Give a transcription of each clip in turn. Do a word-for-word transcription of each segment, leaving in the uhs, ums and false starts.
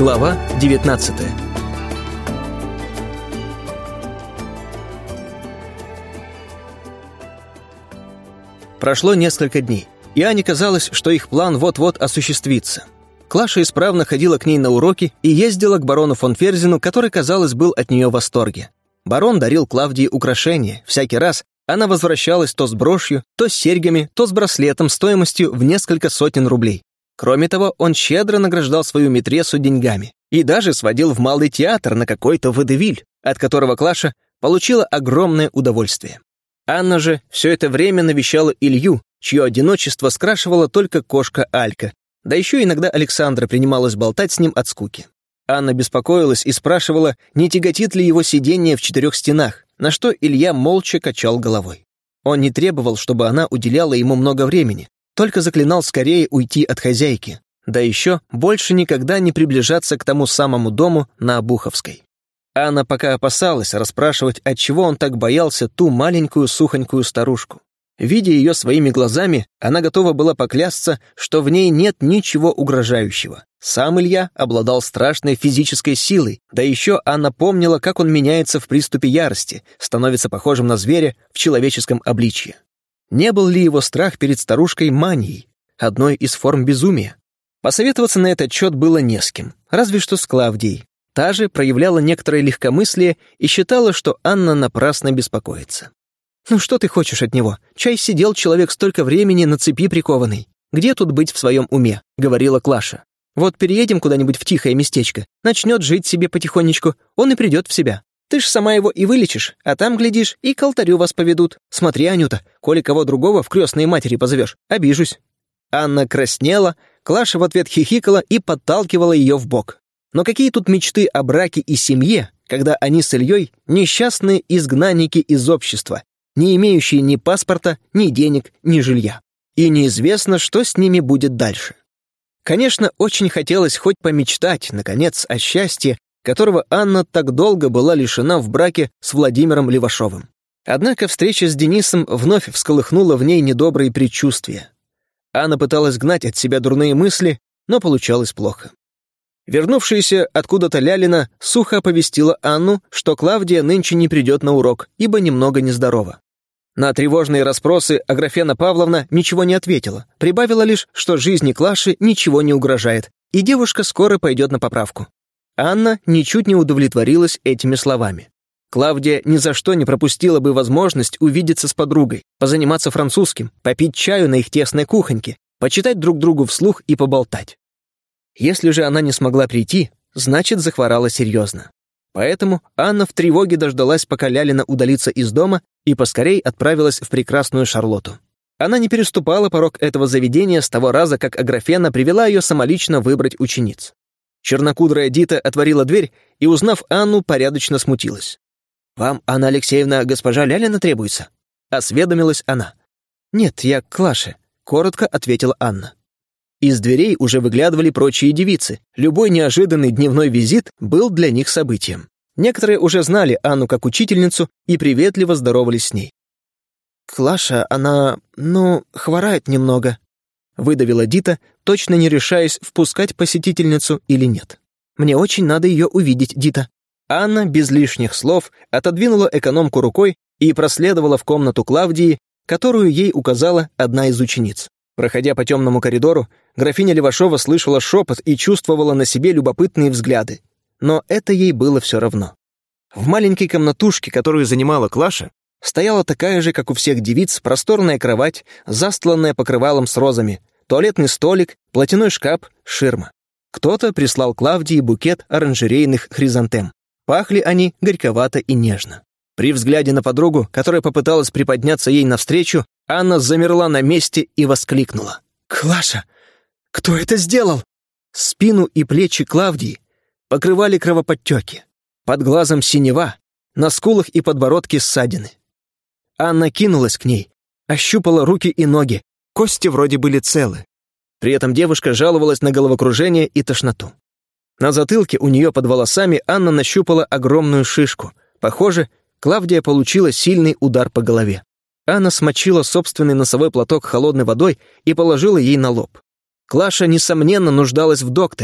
Глава девятнадцатая. Прошло несколько дней, и Ане казалось, что их план вот-вот осуществится. Клаша исправно ходила к ней на уроки и ездила к барону фон Ферзену, который, казалось, был от нее в восторге. Барон дарил Клавдии украшения. Всякий раз она возвращалась то с брошью, то с серьгами, то с браслетом стоимостью в несколько сотен рублей. Кроме того, он щедро награждал свою митресу деньгами и даже сводил в малый театр на какой-то водевиль, от которого Клаша получила огромное удовольствие. Анна же все это время навещала Илью, чье одиночество скрашивала только кошка Алька, да еще иногда Александра принималась болтать с ним от скуки. Анна беспокоилась и спрашивала, не тяготит ли его сидение в четырех стенах, на что Илья молча качал головой. Он не требовал, чтобы она уделяла ему много времени, только заклинал скорее уйти от хозяйки, да еще больше никогда не приближаться к тому самому дому на Обуховской. Анна пока опасалась расспрашивать, отчего он так боялся ту маленькую сухонькую старушку. Видя ее своими глазами, она готова была поклясться, что в ней нет ничего угрожающего. Сам Илья обладал страшной физической силой, да еще Анна помнила, как он меняется в приступе ярости, становится похожим на зверя в человеческом обличье. Не был ли его страх перед старушкой манией, одной из форм безумия? Посоветоваться на этот счет было не с кем, разве что с Клавдией. Та же проявляла некоторое легкомыслие и считала, что Анна напрасно беспокоится. «Ну что ты хочешь от него? Чай сидел человек столько времени на цепи прикованный. Где тут быть в своем уме?» — говорила Клаша. «Вот переедем куда-нибудь в тихое местечко, начнет жить себе потихонечку, он и придет в себя. Ты ж сама его и вылечишь, а там, глядишь, и к алтарю вас поведут. Смотри, Анюта, коли кого другого в крестные матери позовешь, обижусь». Анна краснела, Клаша в ответ хихикала и подталкивала ее в бок. Но какие тут мечты о браке и семье, когда они с Ильей несчастные изгнанники из общества, не имеющие ни паспорта, ни денег, ни жилья. И неизвестно, что с ними будет дальше. Конечно, очень хотелось хоть помечтать, наконец, о счастье, которого Анна так долго была лишена в браке с Владимиром Левашовым. Однако встреча с Денисом вновь всколыхнула в ней недобрые предчувствия. Анна пыталась гнать от себя дурные мысли, но получалось плохо. Вернувшаяся откуда-то Лялина сухо оповестила Анну, что Клавдия нынче не придет на урок, ибо немного нездорова. На тревожные расспросы Аграфена Павловна ничего не ответила, прибавила лишь, что жизни Клаши ничего не угрожает, и девушка скоро пойдет на поправку. Анна ничуть не удовлетворилась этими словами. Клавдия ни за что не пропустила бы возможность увидеться с подругой, позаниматься французским, попить чаю на их тесной кухоньке, почитать друг другу вслух и поболтать. Если же она не смогла прийти, значит, захворала серьезно. Поэтому Анна в тревоге дождалась, пока Лялина удалится из дома, и поскорей отправилась в прекрасную Шарлотту. Она не переступала порог этого заведения с того раза, как Аграфена привела ее самолично выбрать учениц. Чернокудрая Дита отворила дверь и, узнав Анну, порядочно смутилась. «Вам, Анна Алексеевна, госпожа Лялина требуется?» — осведомилась она. «Нет, я к Клаше», — коротко ответила Анна. Из дверей уже выглядывали прочие девицы. Любой неожиданный дневной визит был для них событием. Некоторые уже знали Анну как учительницу и приветливо здоровались с ней. «Клаша, она, ну, хворает немного», — выдавила Дита, точно не решаясь, впускать посетительницу или нет. «Мне очень надо ее увидеть, Дита». Анна без лишних слов отодвинула экономку рукой и проследовала в комнату Клавдии, которую ей указала одна из учениц. Проходя по темному коридору, графиня Левашова слышала шепот и чувствовала на себе любопытные взгляды. Но это ей было все равно. В маленькой комнатушке, которую занимала Клаша, стояла такая же, как у всех девиц, просторная кровать, застланная покрывалом с розами, туалетный столик, платяной шкаф, ширма. Кто-то прислал Клавдии букет оранжерейных хризантем. Пахли они горьковато и нежно. При взгляде на подругу, которая попыталась приподняться ей навстречу, Анна замерла на месте и воскликнула. «Клаша, кто это сделал?» Спину и плечи Клавдии покрывали кровоподтеки. Под глазом синева, на скулах и подбородке ссадины. Анна кинулась к ней, ощупала руки и ноги, кости вроде были целы. При этом девушка жаловалась на головокружение и тошноту. На затылке у нее под волосами Анна нащупала огромную шишку. Похоже, Клавдия получила сильный удар по голове. Анна смочила собственный носовой платок холодной водой и положила ей на лоб. Клаша, несомненно, нуждалась в докторе,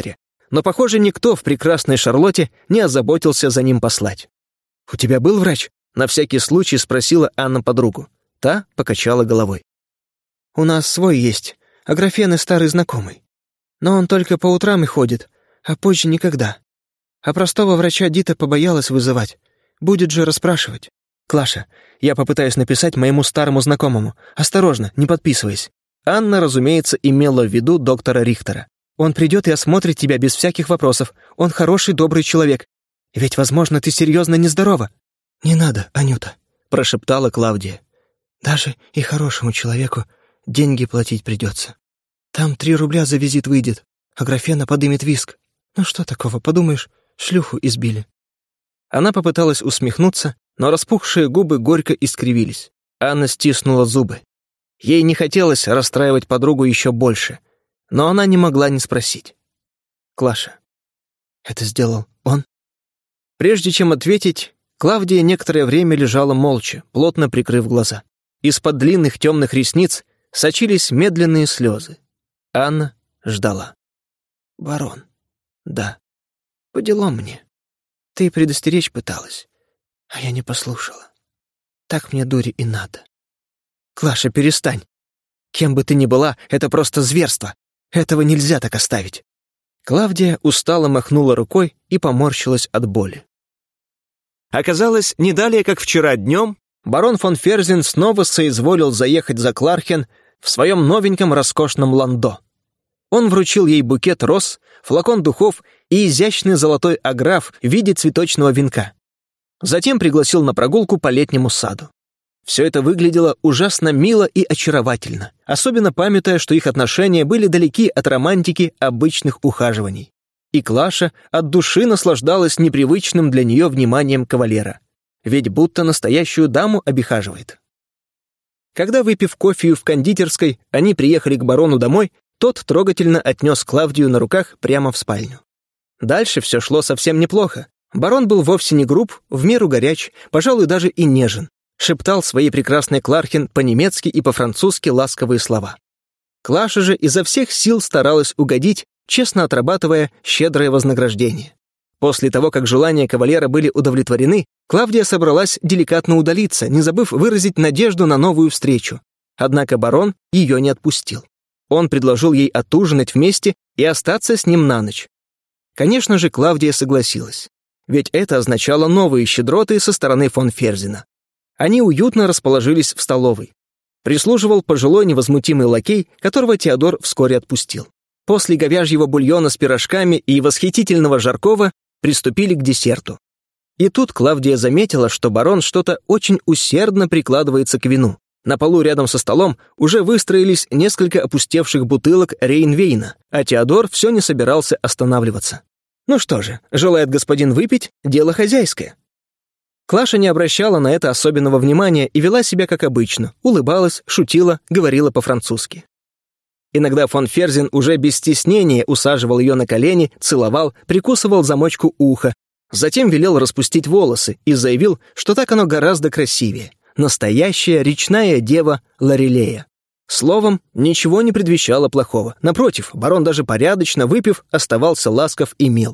но, похоже, никто в прекрасной Шарлотте не озаботился за ним послать. «У тебя был врач?» — на всякий случай спросила Анна подругу. Та покачала головой. «У нас свой есть, Аграфены старый знакомый. Но он только по утрам и ходит, а позже никогда. А простого врача Дита побоялась вызывать. Будет же расспрашивать. Клаша, я попытаюсь написать моему старому знакомому. Осторожно, не подписывайся». Анна, разумеется, имела в виду доктора Рихтера. «Он придет и осмотрит тебя без всяких вопросов. Он хороший, добрый человек. Ведь, возможно, ты серьезно нездорова». «Не надо, Анюта», — прошептала Клавдия. «Даже и хорошему человеку деньги платить придется. Там три рубля за визит выйдет, а Графена подымет виск. Ну что такого, подумаешь, шлюху избили». Она попыталась усмехнуться, но распухшие губы горько искривились. Анна стиснула зубы. Ей не хотелось расстраивать подругу еще больше, но она не могла не спросить. «Клаша, это сделал он?» Прежде чем ответить, Клавдия некоторое время лежала молча, плотно прикрыв глаза. Из-под длинных темных ресниц сочились медленные слезы. Анна ждала. «Барон, да, по делам мне. Ты предостеречь пыталась, а я не послушала. Так мне, дури, и надо. Клаша, перестань. Кем бы ты ни была, это просто зверство. Этого нельзя так оставить». Клавдия устало махнула рукой и поморщилась от боли. Оказалось, не далее, как вчера днем, барон фон Ферзен снова соизволил заехать за Клархен в своем новеньком роскошном ландо. Он вручил ей букет роз, флакон духов и изящный золотой аграф в виде цветочного венка. Затем пригласил на прогулку по летнему саду. Все это выглядело ужасно мило и очаровательно, особенно памятуя, что их отношения были далеки от романтики обычных ухаживаний. И Клаша от души наслаждалась непривычным для нее вниманием кавалера, ведь будто настоящую даму обихаживает. Когда, выпив кофею в кондитерской, они приехали к барону домой, тот трогательно отнес Клавдию на руках прямо в спальню. Дальше все шло совсем неплохо. Барон был вовсе не груб, в меру горяч, пожалуй, даже и нежен. Шептал своей прекрасной Клархен по-немецки и по-французски ласковые слова. Клаша же изо всех сил старалась угодить, честно отрабатывая щедрое вознаграждение. После того, как желания кавалера были удовлетворены, Клавдия собралась деликатно удалиться, не забыв выразить надежду на новую встречу. Однако барон ее не отпустил. Он предложил ей отужинать вместе и остаться с ним на ночь. Конечно же, Клавдия согласилась, ведь это означало новые щедроты со стороны фон Ферзена. Они уютно расположились в столовой. Прислуживал пожилой невозмутимый лакей, которого Теодор вскоре отпустил. После говяжьего бульона с пирожками и восхитительного жаркого приступили к десерту. И тут Клавдия заметила, что барон что-то очень усердно прикладывается к вину. На полу рядом со столом уже выстроились несколько опустевших бутылок Рейнвейна, а Теодор все не собирался останавливаться. Ну что же, желает господин выпить, дело хозяйское. Клаша не обращала на это особенного внимания и вела себя как обычно, улыбалась, шутила, говорила по-французски. Иногда фон Ферзен уже без стеснения усаживал ее на колени, целовал, прикусывал замочку уха, затем велел распустить волосы и заявил, что так оно гораздо красивее. Настоящая речная дева Лорелея. Словом, ничего не предвещало плохого. Напротив, барон даже порядочно выпив, оставался ласков и мил.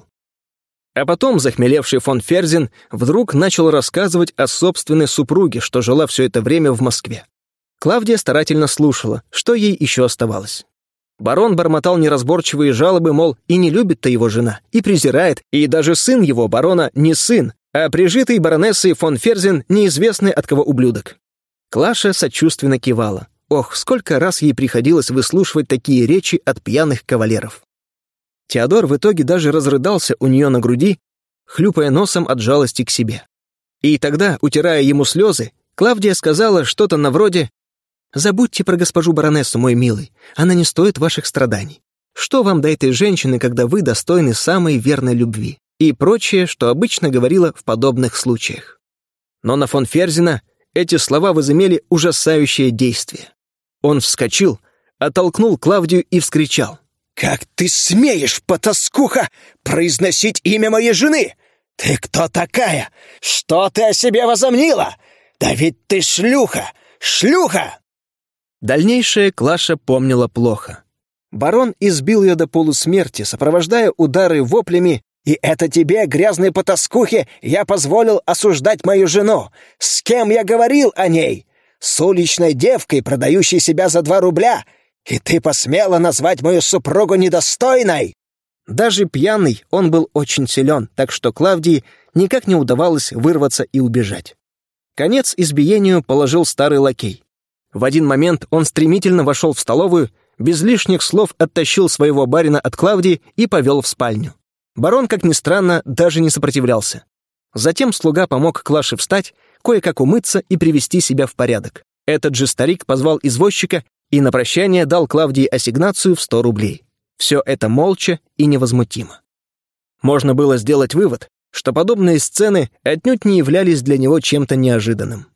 А потом захмелевший фон Ферзен вдруг начал рассказывать о собственной супруге, что жила все это время в Москве. Клавдия старательно слушала, что ей еще оставалось. Барон бормотал неразборчивые жалобы, мол, и не любит-то его жена, и презирает, и даже сын его, барона, не сын, а прижитый баронессой фон Ферзен неизвестный от кого ублюдок. Клаша сочувственно кивала. Ох, сколько раз ей приходилось выслушивать такие речи от пьяных кавалеров. Теодор в итоге даже разрыдался у нее на груди, хлюпая носом от жалости к себе. И тогда, утирая ему слезы, Клавдия сказала что-то на вроде: «Забудьте про госпожу баронессу, мой милый, она не стоит ваших страданий. Что вам до этой женщины, когда вы достойны самой верной любви?» И прочее, что обычно говорила в подобных случаях. Но на фон Ферзена эти слова возымели ужасающее действие. Он вскочил, оттолкнул Клавдию и вскричал: «Как ты смеешь, потаскуха, произносить имя моей жены? Ты кто такая? Что ты о себе возомнила? Да ведь ты шлюха! Шлюха!» Дальнейшее Клаша помнила плохо. Барон избил ее до полусмерти, сопровождая удары воплями: «И это тебе, грязной потаскухе, я позволил осуждать мою жену! С кем я говорил о ней? С уличной девкой, продающей себя за два рубля! И ты посмела назвать мою супругу недостойной!» Даже пьяный он был очень силен, так что Клавдии никак не удавалось вырваться и убежать. Конец избиению положил старый лакей. В один момент он стремительно вошел в столовую, без лишних слов оттащил своего барина от Клавдии и повел в спальню. Барон, как ни странно, даже не сопротивлялся. Затем слуга помог Клаше встать, кое-как умыться и привести себя в порядок. Этот же старик позвал извозчика и на прощание дал Клавдии ассигнацию в сто рублей. Все это молча и невозмутимо. Можно было сделать вывод, что подобные сцены отнюдь не являлись для него чем-то неожиданным.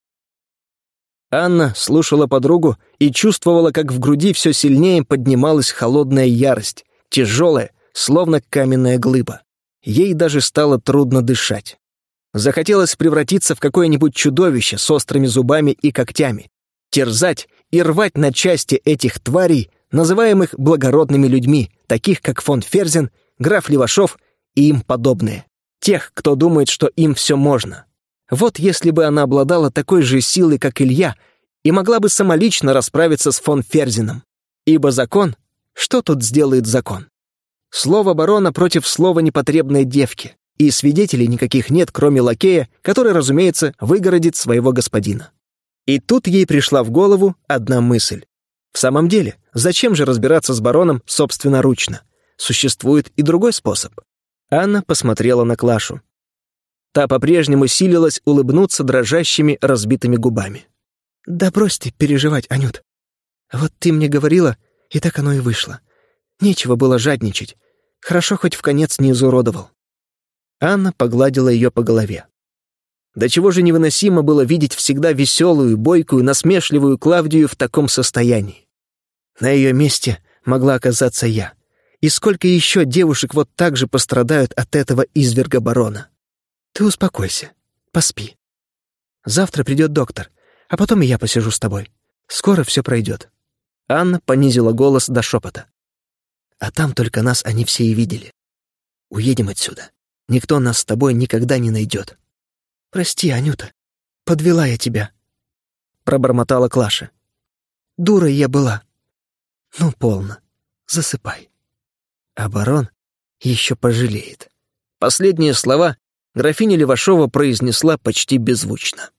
Анна слушала подругу и чувствовала, как в груди все сильнее поднималась холодная ярость, тяжелая, словно каменная глыба. Ей даже стало трудно дышать. Захотелось превратиться в какое-нибудь чудовище с острыми зубами и когтями, терзать и рвать на части этих тварей, называемых благородными людьми, таких как фон Ферзен, граф Левашов и им подобные. Тех, кто думает, что им все можно. Вот если бы она обладала такой же силой, как Илья, и могла бы самолично расправиться с фон Ферзеном. Ибо закон... Что тут сделает закон? Слово барона против слова непотребной девки, и свидетелей никаких нет, кроме лакея, который, разумеется, выгородит своего господина. И тут ей пришла в голову одна мысль. В самом деле, зачем же разбираться с бароном собственноручно? Существует и другой способ. Анна посмотрела на Клашу. Та по-прежнему силилась улыбнуться дрожащими разбитыми губами. «Да брось ты переживать, Анют. Вот ты мне говорила, и так оно и вышло. Нечего было жадничать. Хорошо, хоть в конец не изуродовал». Анна погладила ее по голове. До чего же невыносимо было видеть всегда веселую, бойкую, насмешливую Клавдию в таком состоянии. На ее месте могла оказаться я. И сколько еще девушек вот так же пострадают от этого изверга барона. Ты успокойся, поспи. Завтра придет доктор, а потом и я посижу с тобой. Скоро все пройдет. Анна понизила голос до шепота. А там только нас они все и видели. Уедем отсюда. Никто нас с тобой никогда не найдет. Прости, Анюта, подвела я тебя, пробормотала Клаша. Дурой я была. Ну, полно, засыпай. А барон еще пожалеет. Последние слова графиня Левашова произнесла почти беззвучно.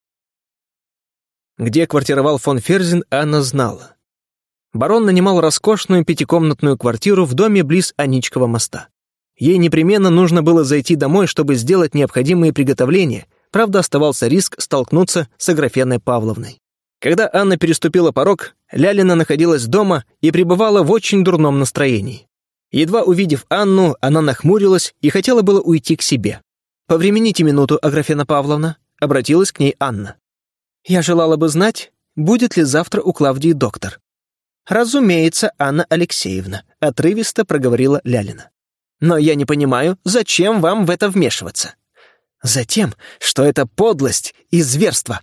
Где квартировал фон Ферзен, Анна знала. Барон нанимал роскошную пятикомнатную квартиру в доме близ Аничкова моста. Ей непременно нужно было зайти домой, чтобы сделать необходимые приготовления, правда, оставался риск столкнуться с Аграфеной Павловной. Когда Анна переступила порог, Лялина находилась дома и пребывала в очень дурном настроении. Едва увидев Анну, она нахмурилась и хотела было уйти к себе. «Повремените минуту, Аграфена Павловна», — обратилась к ней Анна. «Я желала бы знать, будет ли завтра у Клавдии доктор». «Разумеется, Анна Алексеевна», — отрывисто проговорила Лялина. «Но я не понимаю, зачем вам в это вмешиваться?» «Затем, что это подлость и зверство».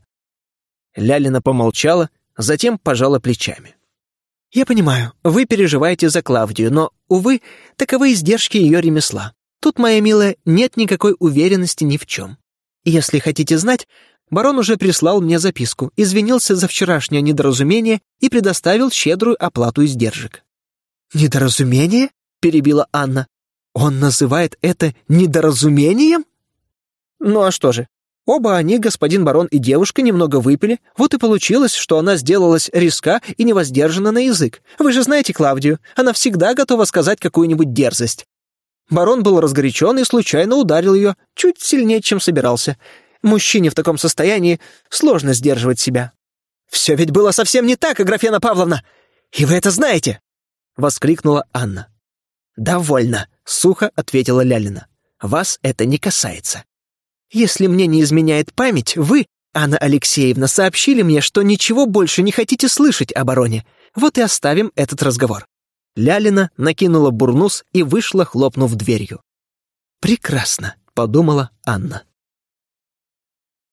Лялина помолчала, затем пожала плечами. «Я понимаю, вы переживаете за Клавдию, но, увы, таковы издержки ее ремесла. Тут, моя милая, нет никакой уверенности ни в чем. Если хотите знать, барон уже прислал мне записку, извинился за вчерашнее недоразумение и предоставил щедрую оплату издержек». «Недоразумение?» — перебила Анна. «Он называет это недоразумением?» «Ну а что же? Оба они, господин барон и девушка, немного выпили, вот и получилось, что она сделалась резка и невоздержана на язык. Вы же знаете Клавдию, она всегда готова сказать какую-нибудь дерзость. Барон был разгорячен и случайно ударил ее, чуть сильнее, чем собирался. Мужчине в таком состоянии сложно сдерживать себя». «Все ведь было совсем не так, Аграфена Павловна! И вы это знаете!» — воскликнула Анна. «Довольно», — сухо ответила Лялина. «Вас это не касается. Если мне не изменяет память, вы, Анна Алексеевна, сообщили мне, что ничего больше не хотите слышать о бароне. Вот и оставим этот разговор». Лялина накинула бурнус и вышла, хлопнув дверью. «Прекрасно», — подумала Анна.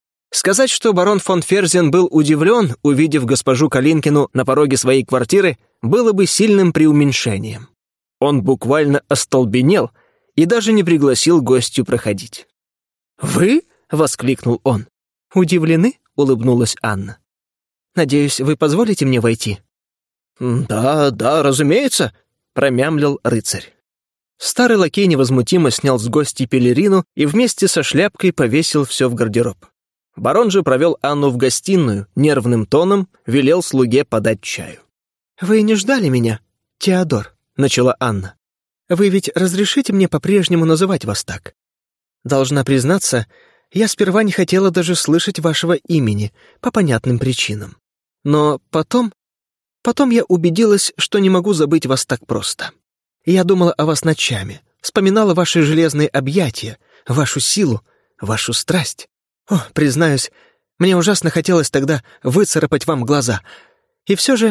Сказать, что барон фон Ферзен был удивлен, увидев госпожу Калинкину на пороге своей квартиры, было бы сильным преуменьшением. Он буквально остолбенел и даже не пригласил гостью проходить. «Вы?» — воскликнул он. «Удивлены?» — улыбнулась Анна. «Надеюсь, вы позволите мне войти?» «Да, да, разумеется», — промямлил рыцарь. Старый лакей невозмутимо снял с гостей пелерину и вместе со шляпкой повесил все в гардероб. Барон же провел Анну в гостиную, нервным тоном велел слуге подать чаю. «Вы не ждали меня, Теодор?» — начала Анна. «Вы ведь разрешите мне по-прежнему называть вас так? Должна признаться, я сперва не хотела даже слышать вашего имени по понятным причинам. Но потом... Потом я убедилась, что не могу забыть вас так просто. Я думала о вас ночами, вспоминала ваши железные объятия, вашу силу, вашу страсть. О, признаюсь, мне ужасно хотелось тогда выцарапать вам глаза. И все же...»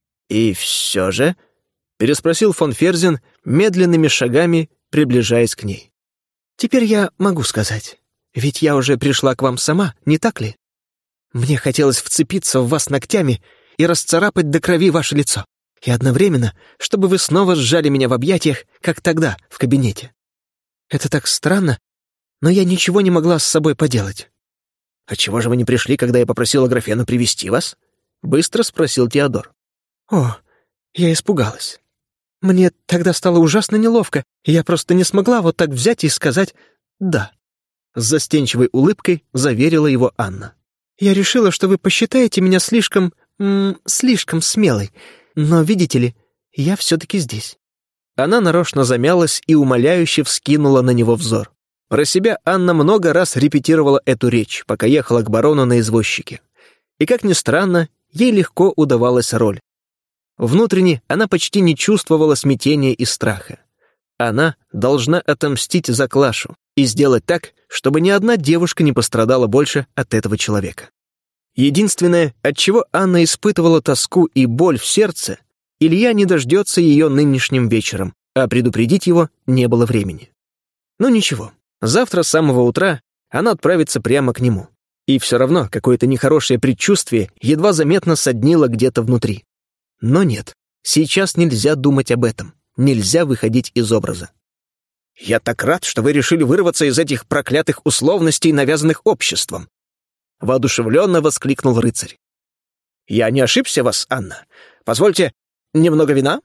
«И все же...» — переспросил фон Ферзен, медленными шагами приближаясь к ней. «Теперь я могу сказать, ведь я уже пришла к вам сама, не так ли? Мне хотелось вцепиться в вас ногтями и расцарапать до крови ваше лицо, и одновременно, чтобы вы снова сжали меня в объятиях, как тогда, в кабинете. Это так странно, но я ничего не могла с собой поделать». «Отчего же вы не пришли, когда я попросила графену привести вас?» — быстро спросил Теодор. «О, я испугалась. Мне тогда стало ужасно неловко, и я просто не смогла вот так взять и сказать «да». С застенчивой улыбкой заверила его Анна. «Я решила, что вы посчитаете меня слишком... М, слишком смелой, но, видите ли, я все-таки здесь». Она нарочно замялась и умоляюще вскинула на него взор. Про себя Анна много раз репетировала эту речь, пока ехала к барону на извозчике. И, как ни странно, ей легко удавалась роль. Внутренне она почти не чувствовала смятения и страха. Она должна отомстить за Клашу и сделать так, чтобы ни одна девушка не пострадала больше от этого человека. Единственное, от чего Анна испытывала тоску и боль в сердце, Илья не дождется ее нынешним вечером, а предупредить его не было времени. Ну ничего, завтра с самого утра она отправится прямо к нему. И все равно какое-то нехорошее предчувствие едва заметно соднило где-то внутри. Но нет, сейчас нельзя думать об этом, нельзя выходить из образа. «Я так рад, что вы решили вырваться из этих проклятых условностей, навязанных обществом!» Воодушевленно воскликнул рыцарь. «Я не ошибся вас, Анна? Позвольте, немного вина?»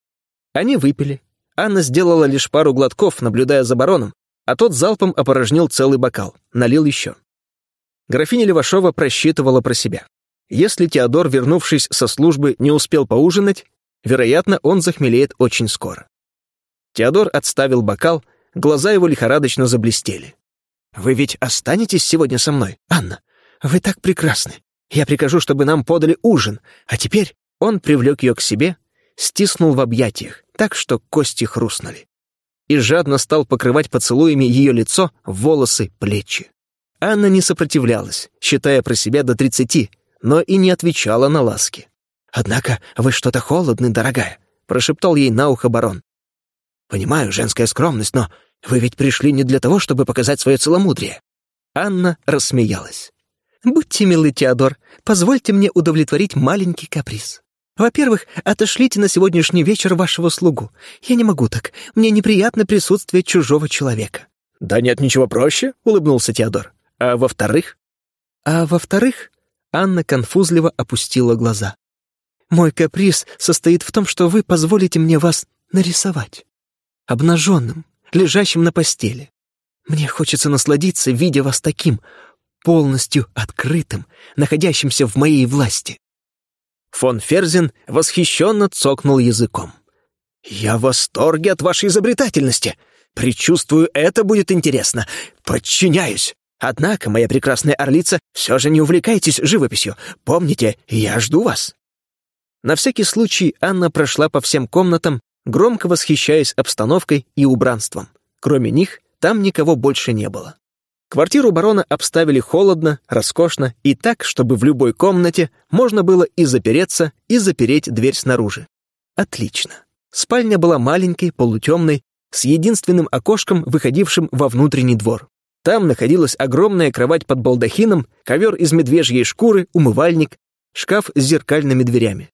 Они выпили. Анна сделала лишь пару глотков, наблюдая за бароном, а тот залпом опорожнил целый бокал, налил еще. Графиня Левашова просчитывала про себя. Если Теодор, вернувшись со службы, не успел поужинать, вероятно, он захмелеет очень скоро. Теодор отставил бокал, глаза его лихорадочно заблестели. «Вы ведь останетесь сегодня со мной, Анна? Вы так прекрасны. Я прикажу, чтобы нам подали ужин. А теперь...» Он привлек ее к себе, стиснул в объятиях, так что кости хрустнули. И жадно стал покрывать поцелуями ее лицо, волосы, плечи. Анна не сопротивлялась, считая про себя до тридцати, но и не отвечала на ласки. «Однако вы что-то холодны, дорогая», — прошептал ей на ухо барон. «Понимаю, женская скромность, но вы ведь пришли не для того, чтобы показать свое целомудрие». Анна рассмеялась. «Будьте милы, Теодор, позвольте мне удовлетворить маленький каприз. Во-первых, отошлите на сегодняшний вечер вашего слугу. Я не могу так, мне неприятно присутствие чужого человека». «Да нет ничего проще», — улыбнулся Теодор. «А во-вторых?» «А во-вторых...» Анна конфузливо опустила глаза. «Мой каприз состоит в том, что вы позволите мне вас нарисовать. Обнаженным, лежащим на постели. Мне хочется насладиться, видя вас таким, полностью открытым, находящимся в моей власти». Фон Ферзен восхищенно цокнул языком. «Я в восторге от вашей изобретательности. Предчувствую, это будет интересно. Подчиняюсь. Однако, моя прекрасная орлица, все же не увлекайтесь живописью. Помните, я жду вас». На всякий случай Анна прошла по всем комнатам, громко восхищаясь обстановкой и убранством. Кроме них, там никого больше не было. Квартиру барона обставили холодно, роскошно и так, чтобы в любой комнате можно было и запереться, и запереть дверь снаружи. Отлично. Спальня была маленькой, полутемной, с единственным окошком, выходившим во внутренний двор. Там находилась огромная кровать под балдахином, ковер из медвежьей шкуры, умывальник, шкаф с зеркальными дверями.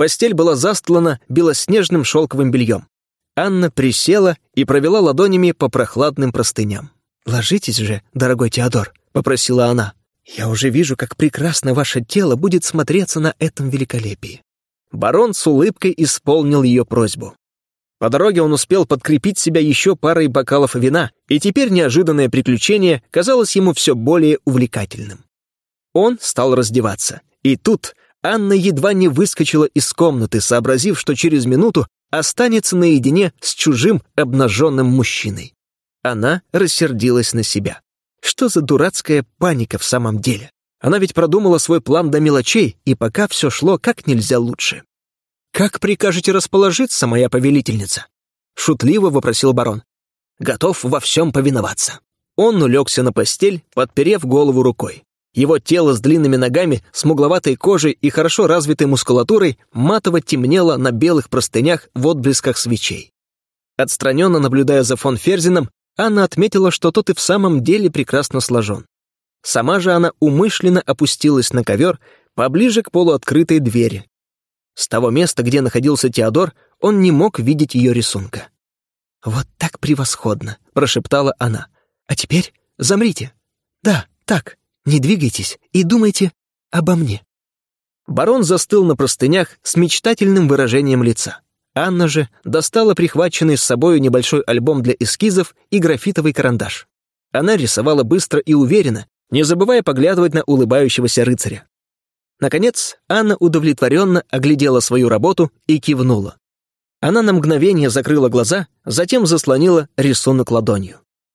Постель была застлана белоснежным шелковым бельем. Анна присела и провела ладонями по прохладным простыням. «Ложитесь же, дорогой Теодор», — попросила она. «Я уже вижу, как прекрасно ваше тело будет смотреться на этом великолепии». Барон с улыбкой исполнил ее просьбу. По дороге он успел подкрепить себя еще парой бокалов вина, и теперь неожиданное приключение казалось ему все более увлекательным. Он стал раздеваться, и тут Анна едва не выскочила из комнаты, сообразив, что через минуту останется наедине с чужим обнаженным мужчиной. Она рассердилась на себя. Что за дурацкая паника в самом деле? Она ведь продумала свой план до мелочей, и пока все шло как нельзя лучше. «Как прикажете расположиться, моя повелительница?» — шутливо вопросил барон. «Готов во всем повиноваться». Он улегся на постель, подперев голову рукой. Его тело с длинными ногами, смугловатой кожей и хорошо развитой мускулатурой матово темнело на белых простынях в отблесках свечей. Отстраненно наблюдая за фон Ферзеном, Анна отметила, что тот и в самом деле прекрасно сложен. Сама же она умышленно опустилась на ковер поближе к полуоткрытой двери. С того места, где находился Теодор, он не мог видеть ее рисунка. «Вот так превосходно», — прошептала она. «А теперь замрите. Да, так, не двигайтесь и думайте обо мне». Барон застыл на простынях с мечтательным выражением лица. Анна же достала прихваченный с собой небольшой альбом для эскизов и графитовый карандаш. Она рисовала быстро и уверенно, не забывая поглядывать на улыбающегося рыцаря. Наконец, Анна удовлетворенно оглядела свою работу и кивнула. Она на мгновение закрыла глаза, затем заслонила рисунок ладонью.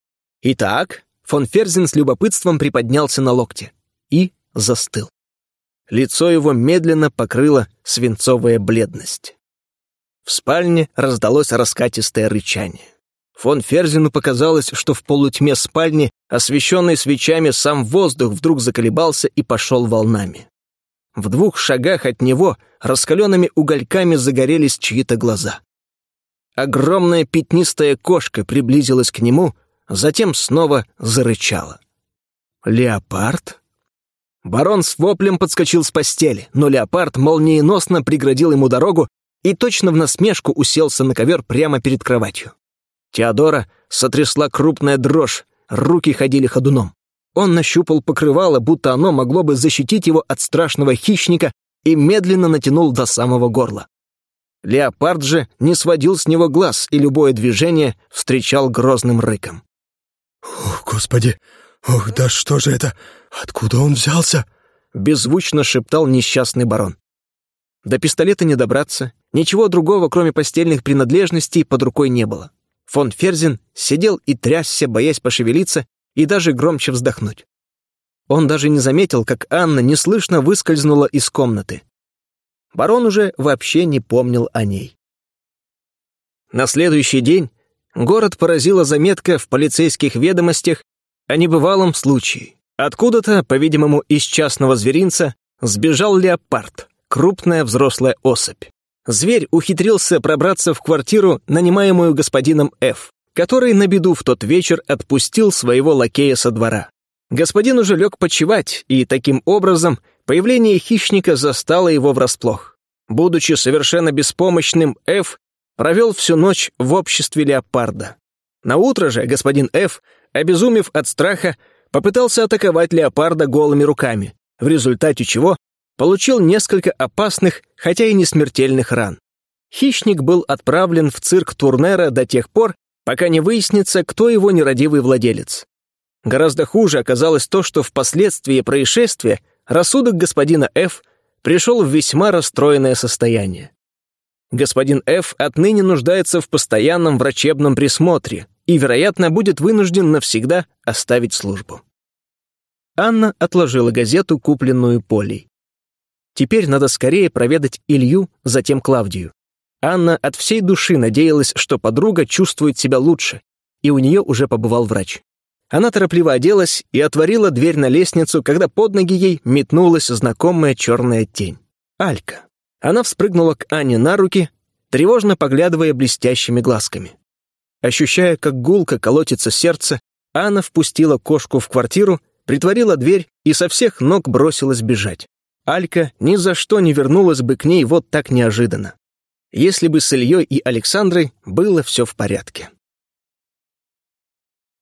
«Итак», — фон Ферзен с любопытством приподнялся на локте и застыл. Лицо его медленно покрыла свинцовая бледность. В спальне раздалось раскатистое рычание. Фон Ферзену показалось, что в полутьме спальни, освещенной свечами, сам воздух вдруг заколебался и пошел волнами. В двух шагах от него раскаленными угольками загорелись чьи-то глаза. Огромная пятнистая кошка приблизилась к нему, затем снова зарычала. «Леопард?» Барон с воплем подскочил с постели, но леопард молниеносно преградил ему дорогу и точно в насмешку уселся на ковер прямо перед кроватью. Теодора сотрясла крупная дрожь, руки ходили ходуном. Он нащупал покрывало, будто оно могло бы защитить его от страшного хищника, и медленно натянул до самого горла. Леопард же не сводил с него глаз, и любое движение встречал грозным рыком. «Ох, Господи! Ох, да что же это? Откуда он взялся?» — беззвучно шептал несчастный барон. До пистолета не добраться, ничего другого, кроме постельных принадлежностей, под рукой не было. Фон Ферзен сидел и трясся, боясь пошевелиться и даже громче вздохнуть. Он даже не заметил, как Анна неслышно выскользнула из комнаты. Барон уже вообще не помнил о ней. На следующий день город поразила заметка в полицейских ведомостях о небывалом случае. Откуда-то, по-видимому, из частного зверинца, сбежал леопард, крупная взрослая особь. Зверь ухитрился пробраться в квартиру, нанимаемую господином Ф., который на беду в тот вечер отпустил своего лакея со двора. Господин уже лег почевать, и таким образом появление хищника застало его врасплох. Будучи совершенно беспомощным, Ф. провел всю ночь в обществе леопарда. Наутро же господин Ф., обезумев от страха, попытался атаковать леопарда голыми руками, в результате чего получил несколько опасных, хотя и не смертельных ран. Хищник был отправлен в цирк Турнера до тех пор, пока не выяснится, кто его нерадивый владелец. Гораздо хуже оказалось то, что впоследствии происшествия рассудок господина Ф. пришел в весьма расстроенное состояние. Господин Ф. отныне нуждается в постоянном врачебном присмотре и, вероятно, будет вынужден навсегда оставить службу. Анна отложила газету, купленную Полей. Теперь надо скорее проведать Илью, затем Клавдию. Анна от всей души надеялась, что подруга чувствует себя лучше, и у нее уже побывал врач. Она торопливо оделась и отворила дверь на лестницу, когда под ноги ей метнулась знакомая черная тень. Алька. Она вспрыгнула к Анне на руки, тревожно поглядывая блестящими глазками. Ощущая, как гулко колотится сердце, Анна впустила кошку в квартиру, притворила дверь и со всех ног бросилась бежать. Алька ни за что не вернулась бы к ней вот так неожиданно. Если бы с Ильей и Александрой было все в порядке.